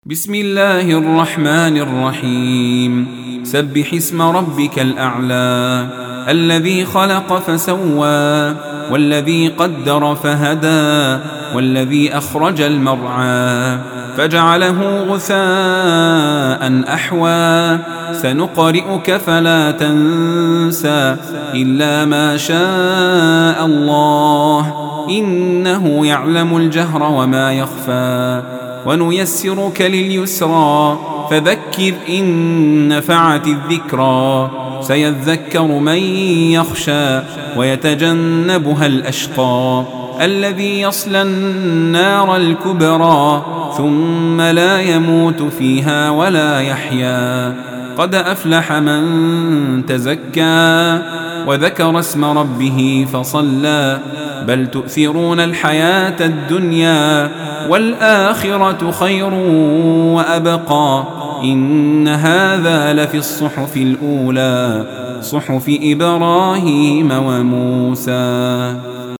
بسم الله الرحمن الرحيم سبح اسم ربك الأعلى الذي خلق فسوى والذي قدر فهدى والذي أخرج المرعى فجعله غثاء أحوى سنقرئك فلا تنسى إلا ما شاء الله إنه يعلم الجهر وما يخفى ونيسرك لليسرى فذكر إن نفعت الذكرى سيذكر من يخشى ويتجنبها الأشقى الذي يصلى النار الكبرى ثم لا يموت فيها ولا يحيا قد أفلح من تزكى وذكر اسم ربه فصلى بل تؤثرون الحياة الدنيا والآخرة خير وأبقى إن هذا لفي الصحف الأولى صحف إبراهيم وموسى.